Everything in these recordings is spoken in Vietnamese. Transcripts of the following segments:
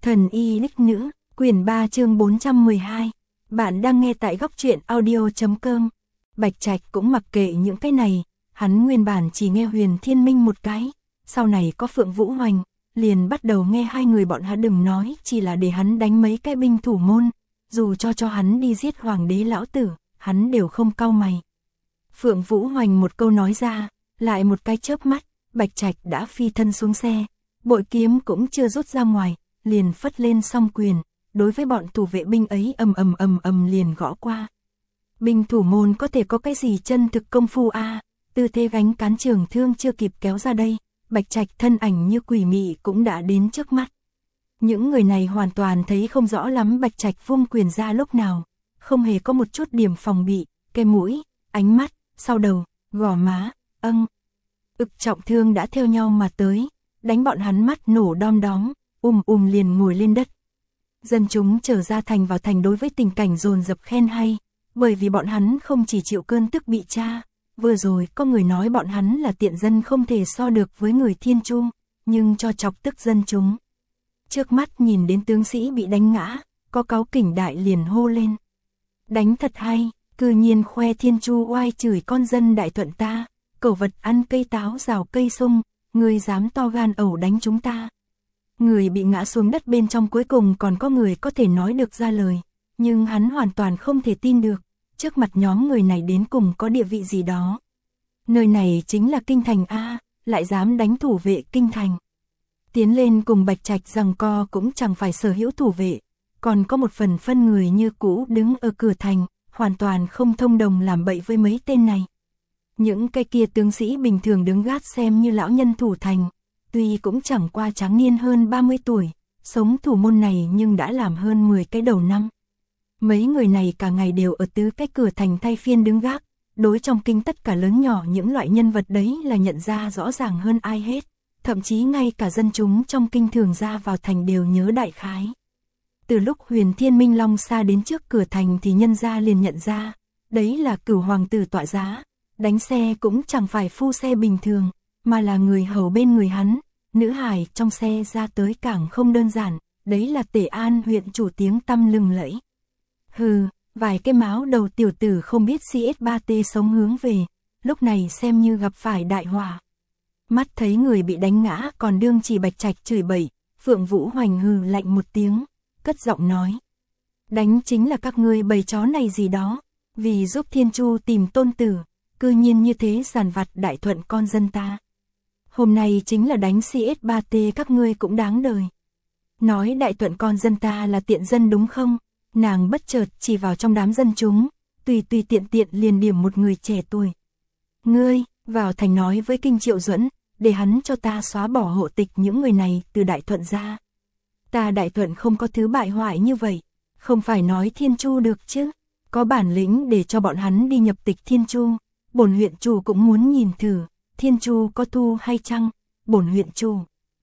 Thần y đích nữ, quyển 3 chương 412. Bạn đang nghe tại góc truyện audio.com. Bạch Trạch cũng mặc kệ những cái này, hắn nguyên bản chỉ nghe Huyền Thiên Minh một cái, sau này có Phượng Vũ Hoành, liền bắt đầu nghe hai người bọn hắn đừng nói chỉ là để hắn đánh mấy cái binh thủ môn, dù cho hắn đi giết hoàng đế lão tử, hắn đều không cau mày. Phượng Vũ Hoành một câu nói ra, lại một cái chớp mắt, Bạch Trạch đã phi thân xuống xe, bội kiếm cũng chưa rút ra ngoài, liền phất lên song quyền, đối với bọn thủ vệ binh ấy ầm liền gõ qua. Binh thủ môn có thể có cái gì chân thực công phu a? Tư thế gánh cán trường thương chưa kịp kéo ra đây, Bạch Trạch thân ảnh như quỷ mị cũng đã đến trước mắt. Những người này hoàn toàn thấy không rõ lắm Bạch Trạch vung quyền ra lúc nào, không hề có một chút điểm phòng bị, cái mũi, ánh mắt, sau đầu, gò má, trọng thương đã theo nhau mà tới, đánh bọn hắn mắt nổ đom đóm, liền ngồi lên đất. Dân chúng trở ra thành vào thành đối với tình cảnh dồn dập khen hay, bởi vì bọn hắn không chỉ chịu cơn tức bị tra, vừa rồi có người nói bọn hắn là tiện dân không thể so được với người Thiên Chu, nhưng cho chọc tức dân chúng. Trước mắt nhìn đến tướng sĩ bị đánh ngã, có cáu kỉnh đại liền hô lên. Đánh thật hay, cư nhiên khoe Thiên Chu oai chửi con dân Đại Thuận ta, cẩu vật ăn cây táo rào cây sung, người dám to gan ẩu đánh chúng ta. Người bị ngã xuống đất bên trong cuối cùng còn có người có thể nói được ra lời, nhưng hắn hoàn toàn không thể tin được, trước mặt nhóm người này đến cùng có địa vị gì đó. Nơi này chính là kinh thành A, lại dám đánh thủ vệ kinh thành. Tiến lên cùng Bạch Trạch giằng co cũng chẳng phải sở hữu thủ vệ, còn có một phần phân người như cũ đứng ở cửa thành, hoàn toàn không thông đồng làm bậy với mấy tên này. Những cái kia tướng sĩ bình thường đứng gác xem như lão nhân thủ thành, tuy cũng chẳng qua tráng niên hơn 30 tuổi, sống thủ môn này nhưng đã làm hơn 10 cái đầu năm. Mấy người này cả ngày đều ở tứ cái cửa thành thay phiên đứng gác, đối trong kinh tất cả lớn nhỏ những loại nhân vật đấy là nhận ra rõ ràng hơn ai hết, thậm chí ngay cả dân chúng trong kinh thường ra vào thành đều nhớ đại khái. Từ lúc Huyền Thiên Minh Long xa đến trước cửa thành thì nhân gia liền nhận ra, đấy là Cửu hoàng tử tọa giá, đánh xe cũng chẳng phải phu xe bình thường, mà là người hầu bên người hắn, nữ hài trong xe ra tới càng không đơn giản, đấy là Tề An huyện chủ tiếng tăm lừng lẫy. Hừ, vài cái máu đầu tiểu tử không biết CS3T sống hướng về, lúc này xem như gặp phải đại họa. Mắt thấy người bị đánh ngã còn đương chỉ Bạch Trạch chửi bậy, Phượng Vũ Hoành hừ lạnh một tiếng, cất giọng nói. Đánh chính là các ngươi bầy chó này gì đó, vì giúp Thiên Chu tìm tôn tử, cư nhiên như thế giàn vặt Đại Thuận con dân ta. Hôm nay chính là đánh CS3T các ngươi cũng đáng đời. Nói Đại Thuận con dân ta là tiện dân đúng không? Nàng bất chợt chỉ vào trong đám dân chúng, tùy tiện liền điểm một người trẻ tuổi. Ngươi, vào thành nói với Kinh Triệu Duẫn, để hắn cho ta xóa bỏ hộ tịch những người này từ Đại Thuận ra. Ta Đại Thuận không có thứ bại hoại như vậy, không phải nói Thiên Chu được chứ, có bản lĩnh để cho bọn hắn đi nhập tịch Thiên Chu, bổn huyện chủ cũng muốn nhìn thử, Thiên Chu có thu hay chăng, bổn huyện chủ.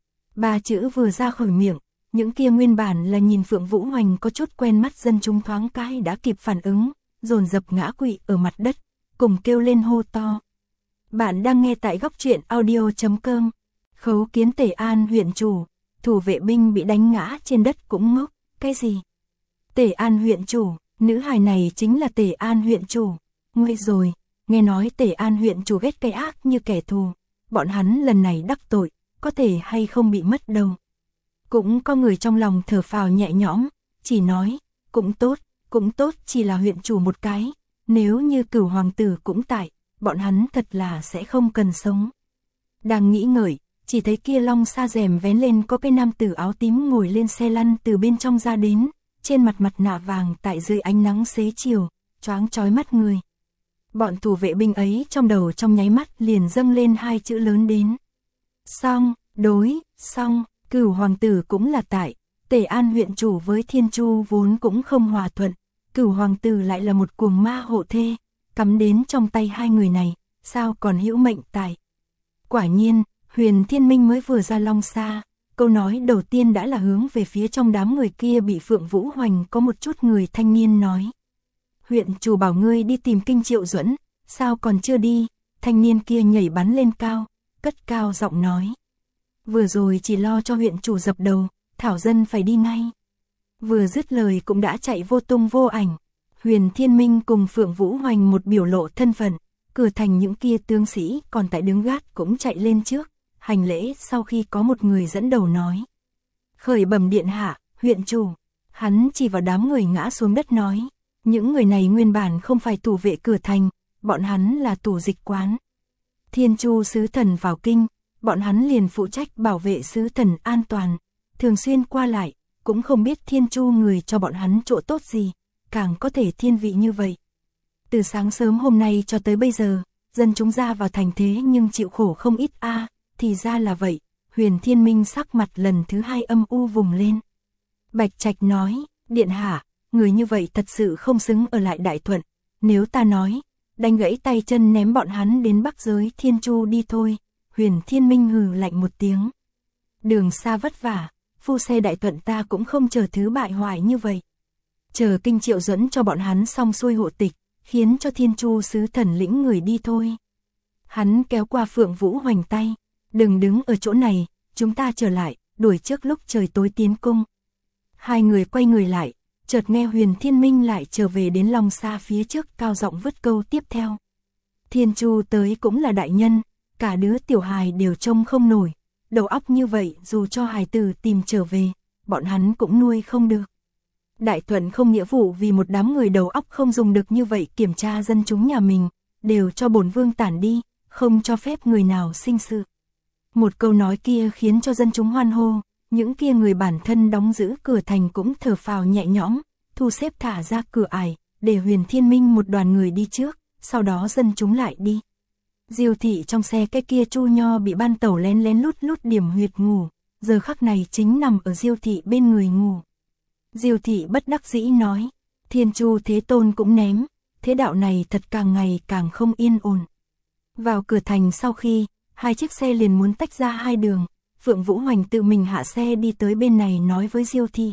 Ba chữ vừa ra khỏi miệng, những kia nguyên bản là nhìn Phượng Vũ Hoành có chút quen mắt dân chúng thoáng cái đã kịp phản ứng, dồn dập ngã quỵ ở mặt đất, cùng kêu lên hô to. Bạn đang nghe tại góc truyện audio.com. Khấu kiến Tề An huyện chủ, thủ vệ binh bị đánh ngã trên đất cũng ngốc, cái gì? Tề An huyện chủ, nữ hài này chính là Tề An huyện chủ. Nguy rồi, nghe nói Tề An huyện chủ ghét cái ác như kẻ thù, bọn hắn lần này đắc tội, có thể hay không bị mất đâu. Cũng có người trong lòng thở phào nhẹ nhõm, chỉ nói, cũng tốt chỉ là huyện chủ một cái, nếu như Cửu hoàng tử cũng tại, bọn hắn thật là sẽ không cần sống. Đang nghĩ ngợi, chỉ thấy kia long xa rèm vén lên có cái nam tử áo tím ngồi lên xe lăn từ bên trong ra đến, trên mặt mặt nạ vàng tại dưới ánh nắng xế chiều, choáng chói mắt người. Bọn thủ vệ binh ấy trong đầu trong nháy mắt liền dâng lên hai chữ lớn đến. Xong, Cửu hoàng tử cũng là tại, Tề An huyện chủ với Thiên Chu vốn cũng không hòa thuận, Cửu hoàng tử lại là một cuồng ma hộ thê, cắm đến trong tay hai người này, sao còn hữu mệnh tại. Quả nhiên, Huyền Thiên Minh mới vừa ra long xa, câu nói đầu tiên đã là hướng về phía trong đám người kia bị Phượng Vũ Hoành có một chút người thanh niên nói. Huyện chủ bảo ngươi đi tìm Kinh Triệu Duẫn, sao còn chưa đi? Thanh niên kia nhảy bắn lên cao, cất cao giọng nói. Vừa rồi chỉ lo cho huyện chủ dập đầu, Thảo dân phải đi ngay. Vừa dứt lời cũng đã chạy vô tung vô ảnh. Huyền Thiên Minh cùng Phượng Vũ Hoành một biểu lộ thân phận, Cửa Thành những kia tướng sĩ còn tại đứng gác cũng chạy lên trước, hành lễ sau khi có một người dẫn đầu nói. Khởi bẩm điện hạ, huyện chủ. Hắn chỉ vào đám người ngã xuống đất nói, những người này nguyên bản không phải thủ vệ Cửa Thành, bọn hắn là tù dịch quán. Thiên Chu sứ thần vào kinh, bọn hắn liền phụ trách bảo vệ sứ thần an toàn, thường xuyên qua lại, cũng không biết Thiên Chu người cho bọn hắn chỗ tốt gì, càng có thể thiên vị như vậy. Từ sáng sớm hôm nay cho tới bây giờ, dân chúng ra vào thành thế nhưng chịu khổ không ít thì ra là vậy. Huyền Thiên Minh sắc mặt lần thứ hai âm u vùng lên. Bạch Trạch nói, điện hạ, người như vậy thật sự không xứng ở lại Đại Thuận, nếu ta nói, đánh gãy tay chân ném bọn hắn đến Bắc giới Thiên Chu đi thôi. Huyền Thiên Minh hừ lạnh một tiếng. Đường xa vất vả, phu xe Đại Thuận ta cũng không chờ thứ bại hoại như vậy. Chờ Kinh Triệu dẫn cho bọn hắn xong xuôi hộ tịch, khiến cho Thiên Chu sứ thần lĩnh người đi thôi. Hắn kéo qua Phượng Vũ Hoành tay, đừng đứng ở chỗ này, chúng ta trở lại, đuổi trước lúc trời tối tiến cung. Hai người quay người lại, chợt nghe Huyền Thiên Minh lại trở về đến Long Sa phía trước cao giọng vứt câu tiếp theo. Thiên Chu tới cũng là đại nhân, cả đứa tiểu hài đều trông không nổi, đầu óc như vậy dù cho hài tử tìm trở về, bọn hắn cũng nuôi không được. Đại Thuận không nghĩa vụ vì một đám người đầu óc không dùng được như vậy kiểm tra dân chúng nhà mình, đều cho bổn vương tản đi, không cho phép người nào sinh sự. Một câu nói kia khiến cho dân chúng hoan hô, những kia người bản thân đóng giữ Cửa Thành cũng thở phào nhẹ nhõm, thu xếp thả ra cửa ải, để Huyền Thiên Minh một đoàn người đi trước, sau đó dân chúng lại đi. Diêu thị trong xe cái kia Chu Nho bị ban tẩu lén lén lút lút điểm huyệt ngủ, giờ khắc này chính nằm ở Diêu thị bên người ngủ. Diêu thị bất đắc dĩ nói, Thiên Chu Thế Tôn cũng ném, thế đạo này thật càng ngày càng không yên ổn. Vào Cửa Thành sau khi, hai chiếc xe liền muốn tách ra hai đường, Phượng Vũ Hoành tự mình hạ xe đi tới bên này nói với Diêu thị.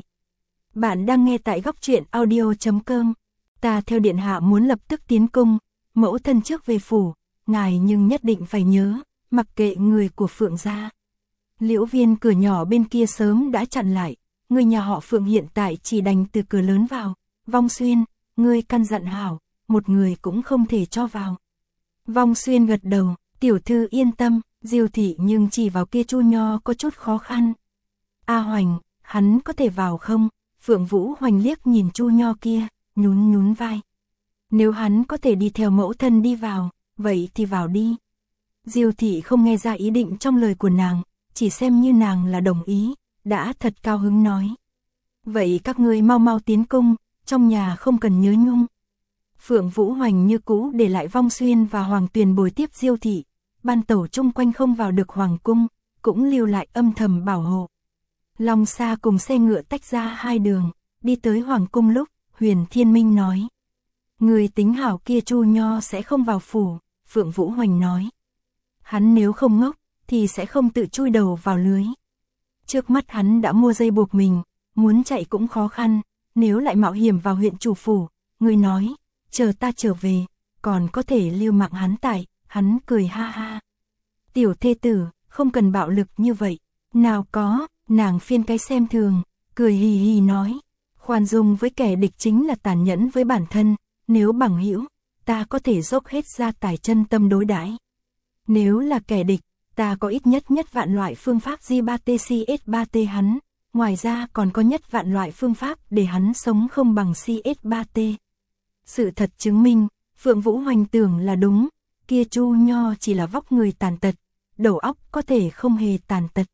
Bạn đang nghe tại góc truyện audio.com, ta theo điện hạ muốn lập tức tiến cung, mẫu thân trước về phủ, ngài nhưng nhất định phải nhớ, mặc kệ người của Phượng gia. Liễu Viên cửa nhỏ bên kia sớm đã chặn lại, người nhà họ Phượng hiện tại chỉ đành từ cửa lớn vào, Vong Xuyên, ngươi căn dặn hảo, một người cũng không thể cho vào. Vong Xuyên gật đầu, tiểu thư yên tâm, Diêu thị nhưng chỉ vào kia Chu Nho có chút khó khăn. A Hoành, hắn có thể vào không? Phượng Vũ Hoành liếc nhìn Chu Nho kia, nhún nhún vai. Nếu hắn có thể đi theo mẫu thân đi vào, vậy thì vào đi. Diêu thị không nghe ra ý định trong lời của nàng, chỉ xem như nàng là đồng ý, đã thật cao hứng nói. Vậy các ngươi mau mau tiến cung, trong nhà không cần nhớ nhung. Phượng Vũ Hoành như cũ để lại Vong Xuyên và Hoàng Tuyền bồi tiếp Diêu thị, ban tẩu chung quanh không vào được Hoàng cung, cũng lưu lại âm thầm bảo hộ. Long Sa cùng xe ngựa tách ra hai đường, đi tới Hoàng cung lúc, Huyền Thiên Minh nói. Người tính hảo kia Chu Nho sẽ không vào phủ, Phượng Vũ Hoành nói. Hắn nếu không ngốc, thì sẽ không tự chui đầu vào lưới. Trước mắt hắn đã mua dây buộc mình, muốn chạy cũng khó khăn, nếu lại mạo hiểm vào huyện chủ phủ, người nói, chờ ta trở về, còn có thể lưu mạng hắn tại, hắn cười ha ha. Tiểu thê tử, không cần bạo lực như vậy, nào có, nàng phiên cái xem thường, cười hì hì nói, khoan dung với kẻ địch chính là tàn nhẫn với bản thân, nếu bằng hữu, ta có thể dốc hết ra tài chân tâm đối đãi. Nếu là kẻ địch, ta có ít nhất vạn loại phương pháp G3TCS3T hắn, ngoài ra còn có nhất vạn loại phương pháp để hắn sống không bằng CS3T. Sự thật chứng minh, Phượng Vũ Hoành tưởng là đúng, kia Chu Nho chỉ là vóc người tàn tật, đầu óc có thể không hề tàn tật.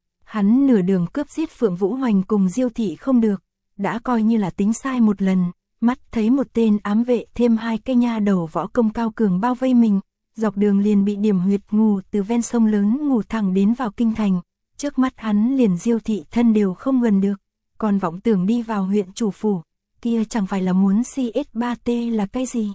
Hắn nửa đường cướp giết Phượng Vũ Hoành cùng Diêu thị không được, đã coi như là tính sai một lần, mắt thấy một tên ám vệ thêm hai cây nha đầu võ công cao cường bao vây mình, dọc đường liền bị điểm huyệt ngủ từ ven sông lớn ngủ thẳng đến vào kinh thành, trước mắt hắn liền Diêu thị thân đều không gần được, còn vọng tưởng đi vào huyện chủ phủ, kia chẳng phải là muốn CS3T là cái gì.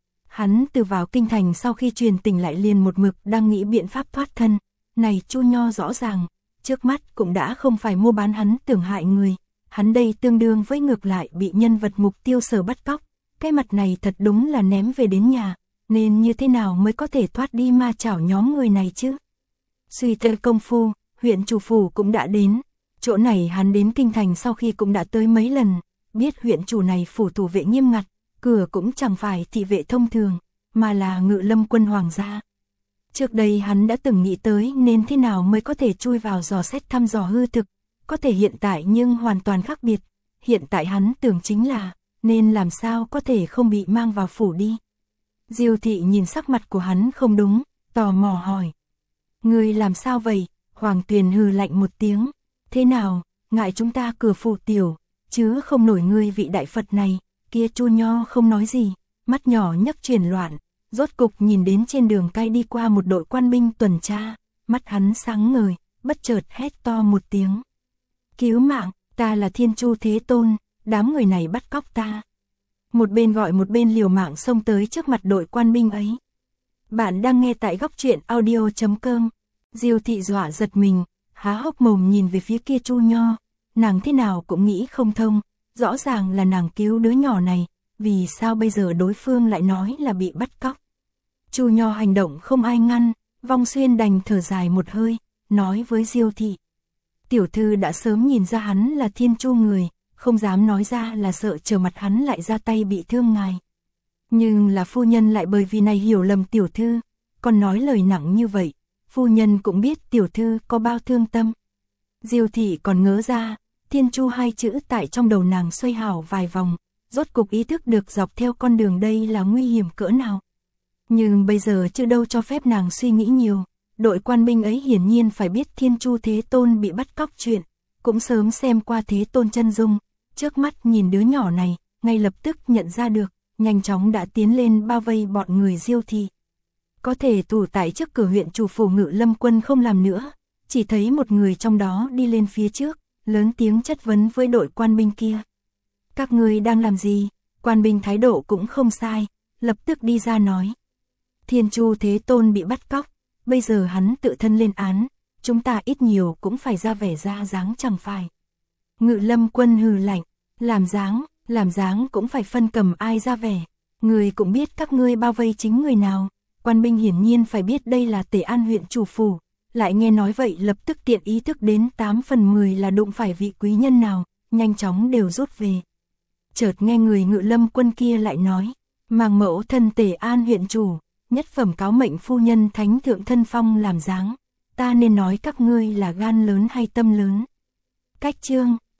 Hắn từ vào kinh thành sau khi truyền tỉnh lại liền một mực đang nghĩ biện pháp thoát thân, này Chu Nho rõ ràng, trước mắt cũng đã không phải mua bán hắn tưởng hại người, hắn đây tương đương với ngược lại bị nhân vật mục tiêu sở bắt cóc, cái mặt này thật đúng là ném về đến nhà, nên như thế nào mới có thể thoát đi ma chảo nhóm người này chứ. Suy tư công phu, huyện chủ phủ cũng đã đến, Chỗ này hắn đến kinh thành sau khi cũng đã tới mấy lần, biết huyện chủ này phủ thủ vệ nghiêm ngặt, cửa cũng chẳng phải thị vệ thông thường, mà là Ngự Lâm quân hoàng gia. Trước đây hắn đã từng nghĩ tới nên thế nào mới có thể chui vào dò xét thăm dò hư thực, có thể hiện tại nhưng hoàn toàn khác biệt. Hiện tại hắn tưởng chính là, nên làm sao có thể không bị mang vào phủ đi. Diêu thị nhìn sắc mặt của hắn không đúng, tò mò hỏi. Ngươi làm sao vậy? Hoàng Tuyền hừ lạnh một tiếng. Thế nào, ngại chúng ta cửa phủ tiểu, chứ không nổi ngươi vị đại Phật này. Kia Chu Nho không nói gì, mắt nhỏ nhấc chuyển loạn, rốt cục nhìn đến trên đường cai đi qua một đội quan binh tuần tra, mắt hắn sáng ngời, bất chợt hét to một tiếng. Cứu mạng, ta là Thiên Chu Thế Tôn, đám người này bắt cóc ta. Một bên gọi một bên liều mạng xông tới trước mặt đội quan binh ấy. Bạn đang nghe tại góc truyện audio.com. Diêu thị dọa giật mình, há hốc mồm nhìn về phía kia Chu Nho, nàng thế nào cũng nghĩ không thông, rõ ràng là nàng cứu đứa nhỏ này, vì sao bây giờ đối phương lại nói là bị bắt cóc. Chu Nho hành động không ai ngăn, Vong Xuyên đành thở dài một hơi, nói với Diêu thị. Tiểu thư đã sớm nhìn ra hắn là Thiên Chu người, không dám nói ra là sợ chờ mặt hắn lại ra tay bị thương ngài. Nhưng là phu nhân lại bởi vì này hiểu lầm tiểu thư, còn nói lời nặng như vậy, phu nhân cũng biết tiểu thư có bao thương tâm. Diêu thị còn ngớ ra, Thiên Chu hai chữ tại trong đầu nàng xoay hào vài vòng, rốt cục ý thức được dọc theo con đường đây là nguy hiểm cỡ nào. Nhưng bây giờ chưa đâu cho phép nàng suy nghĩ nhiều, đội quan binh ấy hiển nhiên phải biết Thiên Chu Thế Tôn bị bắt cóc chuyện, cũng sớm xem qua Thế Tôn chân dung, trước mắt nhìn đứa nhỏ này, ngay lập tức nhận ra được, nhanh chóng đã tiến lên bao vây bọn người Diêu thị. Có thể thủ tại trước cửa huyện chủ phủ Ngự Lâm quân không làm nữa, chỉ thấy một người trong đó đi lên phía trước, lớn tiếng chất vấn với đội quan binh kia. Các ngươi đang làm gì? Quan binh thái độ cũng không sai, lập tức đi ra nói. Thiên Chu Thế Tôn bị bắt cóc, bây giờ hắn tự thân lên án, chúng ta ít nhiều cũng phải ra vẻ ra dáng chẳng phải. Ngự Lâm quân hừ lạnh, làm dáng cũng phải phân cầm ai ra vẻ. Người cũng biết các ngươi bao vây chính người nào. Quan binh hiển nhiên phải biết đây là Tề An huyện chủ phủ, lại nghe nói vậy lập tức tiện ý thức đến 8 phần 10 là đụng phải vị quý nhân nào, nhanh chóng đều rút về. Chợt nghe người Ngự Lâm quân kia lại nói, Màng mẫu thân Tề An huyện chủ, nhất phẩm cáo mệnh phu nhân thánh thượng thân phong làm dáng, ta nên nói các ngươi là gan lớn hay tâm lớn. Cách chương